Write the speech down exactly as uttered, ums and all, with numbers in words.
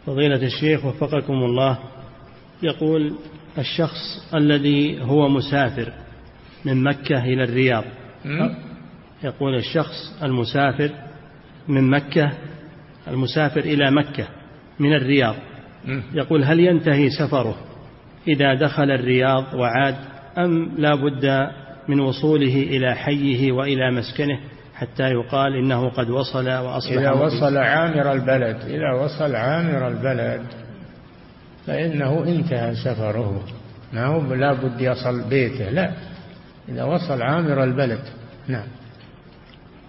فضيلة الشيخ وفقكم الله، يقول الشخص الذي هو مسافر من مكة إلى الرياض، يقول الشخص المسافر من مكة المسافر إلى مكة من الرياض، يقول هل ينتهي سفره إذا دخل الرياض وعاد، أم لا بد من وصوله إلى حيه وإلى مسكنه حتى يقال إنه قد وصل وأصبح؟ إذا وصل عامر البلد إذا وصل عامر البلد فإنه انتهى سفره، ما هو لا بد يصل بيته، لا، إذا وصل عامر البلد. نعم.